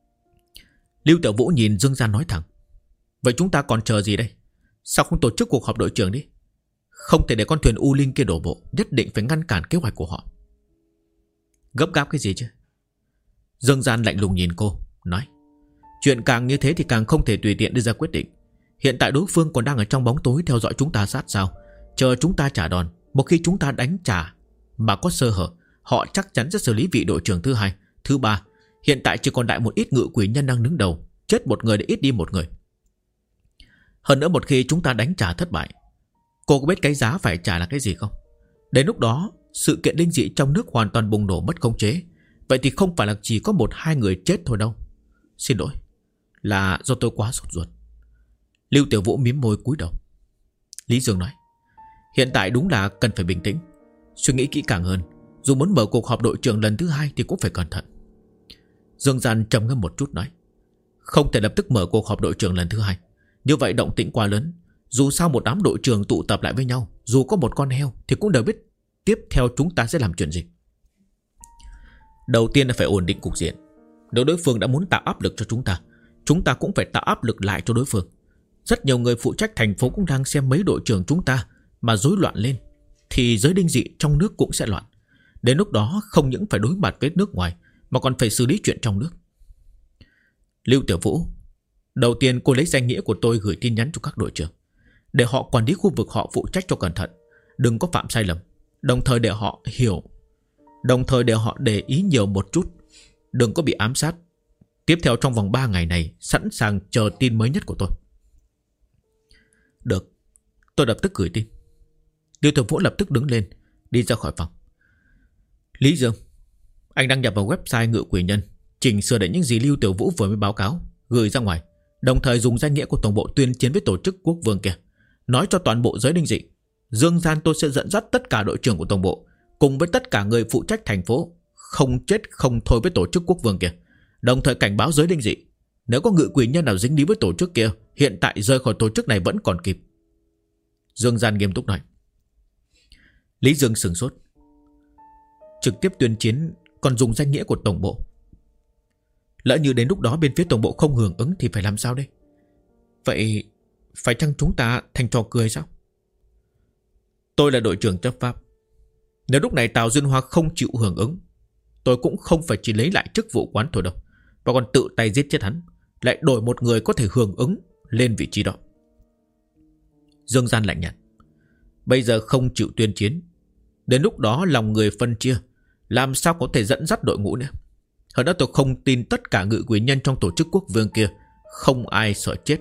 Lưu Tiểu Vũ nhìn Dương Gian nói thẳng. Vậy chúng ta còn chờ gì đây? Sao không tổ chức cuộc họp đội trưởng đi? Không thể để con thuyền U Linh kia đổ bộ, nhất định phải ngăn cản kế hoạch của họ. Gấp gáp cái gì chứ? Dương Gian lạnh lùng nhìn cô, nói. Chuyện càng như thế thì càng không thể tùy tiện đưa ra quyết định. Hiện tại đối phương còn đang ở trong bóng tối theo dõi chúng ta sát sao. Chờ chúng ta trả đòn, một khi chúng ta đánh trả mà có sơ hở, họ chắc chắn sẽ xử lý vị đội trưởng thứ 2, thứ 3. Hiện tại chỉ còn đại một ít ngự quỷ nhân đang đứng đầu, chết một người để ít đi một người. Hơn nữa một khi chúng ta đánh trả thất bại, cô có biết cái giá phải trả là cái gì không? Đến lúc đó sự kiện linh dị trong nước hoàn toàn bùng nổ mất khống chế. Vậy thì không phải là chỉ có 1-2 người chết thôi đâu. Xin lỗi, là do tôi quá sốt ruột. Lưu Tiểu Vũ mím môi cúi đầu. Lý Dương nói. Hiện tại đúng là cần phải bình tĩnh, suy nghĩ kỹ càng hơn. Dù muốn mở cuộc họp đội trưởng lần thứ 2 thì cũng phải cẩn thận. Dương Gian trầm ngâm một chút nói. Không thể lập tức mở cuộc họp đội trưởng lần thứ 2. Như vậy động tĩnh quá lớn. Dù sao một đám đội trưởng tụ tập lại với nhau, dù có một con heo thì cũng đều biết tiếp theo chúng ta sẽ làm chuyện gì. Đầu tiên là phải ổn định cục diện. Nếu đối phương đã muốn tạo áp lực cho chúng ta cũng phải tạo áp lực lại cho đối phương. Rất nhiều người phụ trách thành phố cũng đang xem mấy đội trưởng chúng ta mà rối loạn lên, thì giới đinh dị trong nước cũng sẽ loạn. Đến lúc đó không những phải đối mặt với nước ngoài, mà còn phải xử lý chuyện trong nước. Lưu Tiểu Vũ, đầu tiên cô lấy danh nghĩa của tôi gửi tin nhắn cho các đội trưởng, để họ quản lý khu vực họ phụ trách cho cẩn thận, đừng có phạm sai lầm. Đồng thời để họ hiểu, đồng thời để họ để ý nhiều một chút, đừng có bị ám sát. Tiếp theo trong vòng 3 ngày này sẵn sàng chờ tin mới nhất của tôi. Được, tôi lập tức gửi tin. Lưu Tiểu Vũ lập tức đứng lên, đi ra khỏi phòng. Lý Dương, anh đăng nhập vào website Ngự Quỷ Nhân, chỉnh sửa để những gì Lưu Tiểu Vũ vừa mới báo cáo gửi ra ngoài, đồng thời dùng danh nghĩa của tổng bộ tuyên chiến với tổ chức quốc vương kia, nói cho toàn bộ giới đinh dị, Dương Gian tôi sẽ dẫn dắt tất cả đội trưởng của tổng bộ cùng với tất cả người phụ trách thành phố không chết không thôi với tổ chức quốc vương kia. Đồng thời cảnh báo giới đinh dị, nếu có ngự quỷ nhân nào dính líu với tổ chức kia, hiện tại rời khỏi tổ chức này vẫn còn kịp. Dương Gian nghiêm túc nói. Lý Dương sửng sốt. Trực tiếp tuyên chiến còn dùng danh nghĩa của tổng bộ. Lỡ như đến lúc đó bên phía tổng bộ không hưởng ứng thì phải làm sao đây? Vậy phải chăng chúng ta thành trò cười sao? Tôi là đội trưởng chấp pháp. Nếu lúc này Tào Duyên Hoa không chịu hưởng ứng, tôi cũng không phải chỉ lấy lại chức vụ quán thôi đâu, và còn tự tay giết chết hắn, lại đổi một người có thể hưởng ứng lên vị trí đó. Dương Gian lạnh nhạt. Bây giờ không chịu tuyên chiến, đến lúc đó lòng người phân chia, làm sao có thể dẫn dắt đội ngũ nữa. Hơn nữa tôi không tin tất cả ngự quỷ nhân trong tổ chức quốc vương kia không ai sợ chết.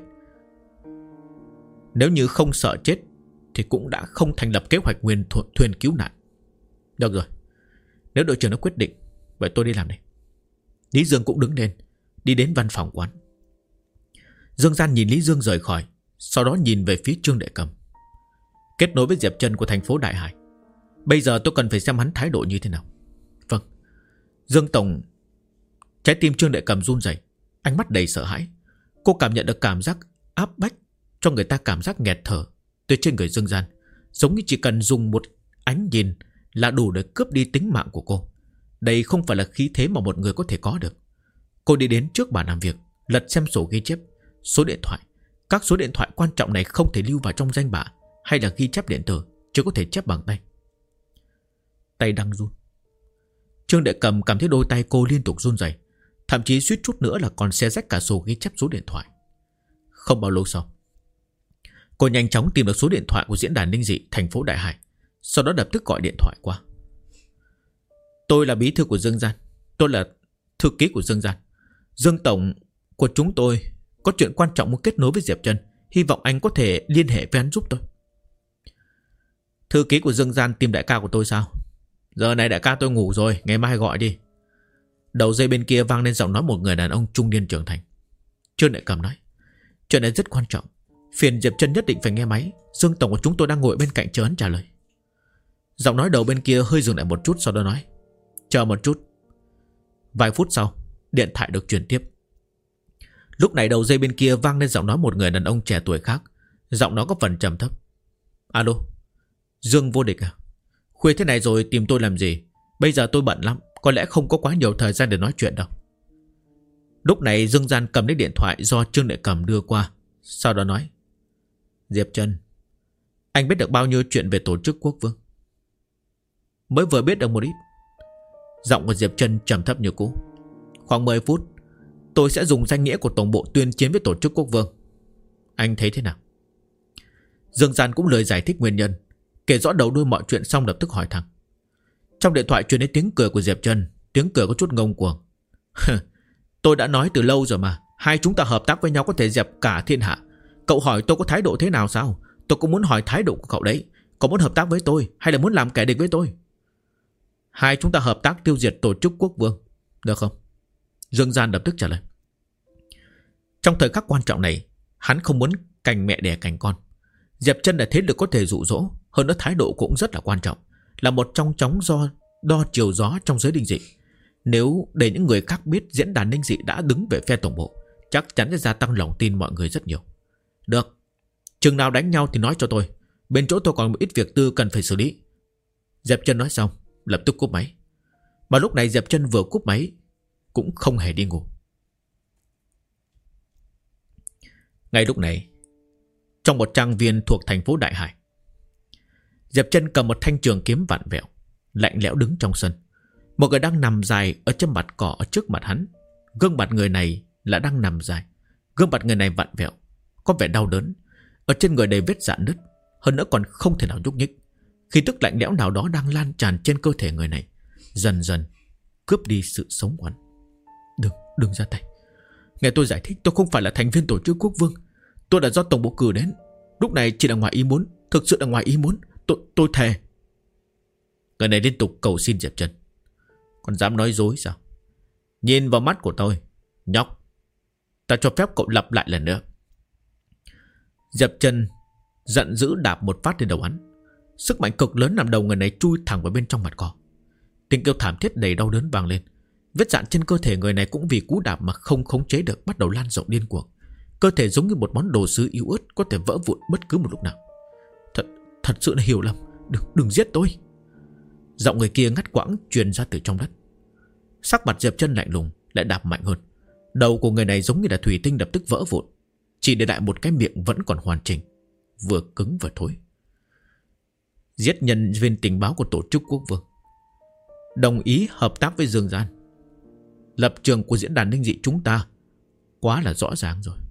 Nếu như không sợ chết thì cũng đã không thành lập kế hoạch nguyên thuyền cứu nạn. Được rồi, nếu đội trưởng đã quyết định, vậy tôi đi làm đây. Lý Dương cũng đứng lên, đi đến văn phòng quán. Dương Gian nhìn Lý Dương rời khỏi, sau đó nhìn về phía Trương Đệ Cầm. Kết nối với Diệp Trân của thành phố Đại Hải. Bây giờ tôi cần phải xem hắn thái độ như thế nào. Vâng. Dương Tổng. Trái tim Trương Đệ Cầm run rẩy, ánh mắt đầy sợ hãi. Cô cảm nhận được cảm giác áp bách, cho người ta cảm giác nghẹt thở từ trên người Dương Gian, giống như chỉ cần dùng một ánh nhìn là đủ để cướp đi tính mạng của cô. Đây không phải là khí thế mà một người có thể có được. Cô đi đến trước bàn làm việc, lật xem sổ ghi chép, số điện thoại. Các số điện thoại quan trọng này không thể lưu vào trong danh bạ hay là ghi chép điện tử, chỉ có thể chép bằng tay. Tay đang run. Trương Đệ Cầm cảm thấy đôi tay cô liên tục run rẩy, thậm chí suýt chút nữa là còn xé rách cả sổ ghi chép số điện thoại. Không bao lâu sau, cô nhanh chóng tìm được số điện thoại của diễn đàn linh dị thành phố Đại Hải, sau đó lập tức gọi điện thoại qua. Tôi là bí thư của Dương Gian, tôi là thư ký của Dương Gian. Dương tổng của chúng tôi có chuyện quan trọng muốn kết nối với Diệp Trân, hy vọng anh có thể liên hệ với hắn giúp tôi. Thư ký của Dương Gian tìm đại ca của tôi sao? Giờ này đại ca tôi ngủ rồi, ngày mai gọi đi. Đầu dây bên kia vang lên giọng nói một người đàn ông trung niên trưởng thành. Trương Đại Cầm nói, chuyện này rất quan trọng, phiền Diệp Trân nhất định phải nghe máy. Dương tổng của chúng tôi đang ngồi bên cạnh chờ hắn trả lời. Giọng nói đầu bên kia hơi dừng lại một chút, sau đó nói, chờ một chút. Vài phút sau, điện thoại được truyền tiếp. Lúc này đầu dây bên kia vang lên giọng nói một người đàn ông trẻ tuổi khác. Giọng nói có phần trầm thấp. Alo, Dương Vô Địch à? Khuya thế này rồi tìm tôi làm gì? Bây giờ tôi bận lắm, có lẽ không có quá nhiều thời gian để nói chuyện đâu. Lúc này Dương Gian cầm lấy điện thoại do Trương Đại Cầm đưa qua, sau đó nói, Diệp Trân, anh biết được bao nhiêu chuyện về tổ chức Quốc Vương? Mới vừa biết được một ít. Giọng của Diệp Trân trầm thấp như cũ. Khoảng 10 phút tôi sẽ dùng danh nghĩa của tổng bộ tuyên chiến với tổ chức Quốc Vương. Anh thấy thế nào? Dương Gian cũng lời giải thích nguyên nhân, kể rõ đầu đuôi mọi chuyện xong lập tức hỏi thẳng. Trong điện thoại truyền đến tiếng cười của Diệp Trân, tiếng cười có chút ngông cuồng. Tôi đã nói từ lâu rồi mà, hai chúng ta hợp tác với nhau có thể dẹp cả thiên hạ. Cậu hỏi tôi có thái độ thế nào sao? Tôi cũng muốn hỏi thái độ của cậu đấy. Cậu muốn hợp tác với tôi hay là muốn làm kẻ địch với tôi? Hai chúng ta hợp tác tiêu diệt tổ chức Quốc Vương, được không? Dương Gian lập tức trả lời. Trong thời khắc quan trọng này, hắn không muốn cành mẹ đẻ cành con. Diệp Trân là thế lực có thể dụ dỗ, hơn nữa thái độ cũng rất là quan trọng, là một trong chóng đo chiều gió trong giới linh dị. Nếu để những người khác biết diễn đàn linh dị đã đứng về phe tổng bộ, chắc chắn sẽ gia tăng lòng tin mọi người rất nhiều. Được, chừng nào đánh nhau thì nói cho tôi, bên chỗ tôi còn một ít việc tư cần phải xử lý. Diệp Trân nói xong lập tức cúp máy. Mà lúc này Diệp Trân vừa cúp máy cũng không hề đi ngủ. Ngay lúc này, trong một trang viên thuộc thành phố Đại Hải, Diệp Trân cầm một thanh trường kiếm vặn vẹo, lạnh lẽo đứng trong sân. Một người đang nằm dài ở trên mặt cỏ ở trước mặt hắn. Gương mặt người này là đang nằm dài. Gương mặt người này vặn vẹo, có vẻ đau đớn. Ở trên người đầy vết rạn nứt, hơn nữa còn không thể nào nhúc nhích. Khí tức lạnh lẽo nào đó đang lan tràn trên cơ thể người này, dần dần cướp đi sự sống của hắn. Đừng ra tay. Nghe tôi giải thích, tôi không phải là thành viên tổ chức Quốc Vương. Tôi là do tổng bộ cử đến. Lúc này chỉ là ngoài ý muốn, thực sự là ngoài ý muốn. Tôi thề. Người này liên tục cầu xin Diệp Trân. Còn dám nói dối sao? Nhìn vào mắt của tôi, nhóc, ta cho phép cậu lặp lại lần nữa. Diệp Trân giận dữ đạp một phát lên đầu hắn. Sức mạnh cực lớn làm đầu người này chui thẳng vào bên trong mặt cỏ. Tiếng kêu thảm thiết đầy đau đớn vang lên. Vết rạn trên cơ thể người này cũng vì cú đạp mà không khống chế được bắt đầu lan rộng điên cuồng. Cơ thể giống như một món đồ sứ yếu ớt có thể vỡ vụn bất cứ một lúc nào. Thật sự là hiểu lầm. Đừng giết tôi. Giọng người kia ngắt quãng truyền ra từ trong đất. Sắc mặt Diệp Trân lạnh lùng, lại đạp mạnh hơn. Đầu của người này giống như là thủy tinh lập tức vỡ vụn, chỉ để lại một cái miệng vẫn còn hoàn chỉnh, vừa cứng vừa thối. Giết nhân viên tình báo của tổ chức Quốc Vương, đồng ý hợp tác với Dương Gian. Lập trường của diễn đàn linh dị chúng ta quá là rõ ràng rồi.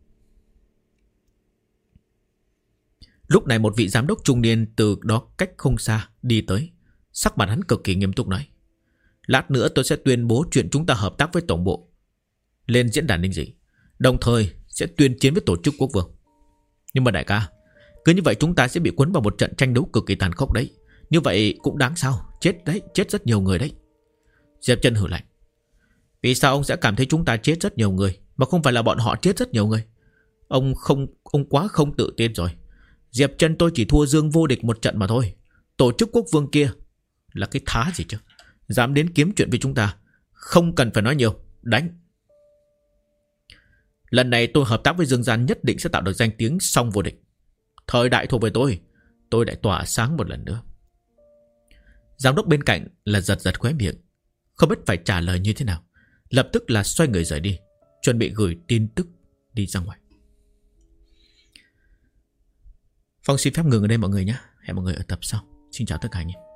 Lúc này một vị giám đốc trung niên từ đó cách không xa đi tới. Sắc mặt hắn cực kỳ nghiêm túc nói: lát nữa tôi sẽ tuyên bố chuyện chúng ta hợp tác với tổng bộ lên diễn đàn linh dị, đồng thời sẽ tuyên chiến với tổ chức Quốc Vương. Nhưng mà đại ca, cứ như vậy chúng ta sẽ bị cuốn vào một trận tranh đấu cực kỳ tàn khốc đấy. Như vậy cũng đáng sao? Chết đấy, chết rất nhiều người đấy. Diệp Trân hử lạnh: vì sao ông sẽ cảm thấy chúng ta chết rất nhiều người, mà không phải là bọn họ chết rất nhiều người? Ông quá không tự tin rồi. Diệp Trân tôi chỉ thua Dương Vô Địch một trận mà thôi. Tổ chức Quốc Vương kia là cái thá gì chứ, dám đến kiếm chuyện với chúng ta. Không cần phải nói nhiều, đánh. Lần này tôi hợp tác với Dương Gian nhất định sẽ tạo được danh tiếng song vô địch. Thời đại thuộc về tôi lại tỏa sáng một lần nữa. Giám đốc bên cạnh là giật khóe miệng, không biết phải trả lời như thế nào, lập tức là xoay người rời đi. chuẩn bị gửi tin tức đi ra ngoài. Phong xin phép ngừng ở đây mọi người nhé. Hẹn mọi người ở tập sau. Xin chào tất cả anh em.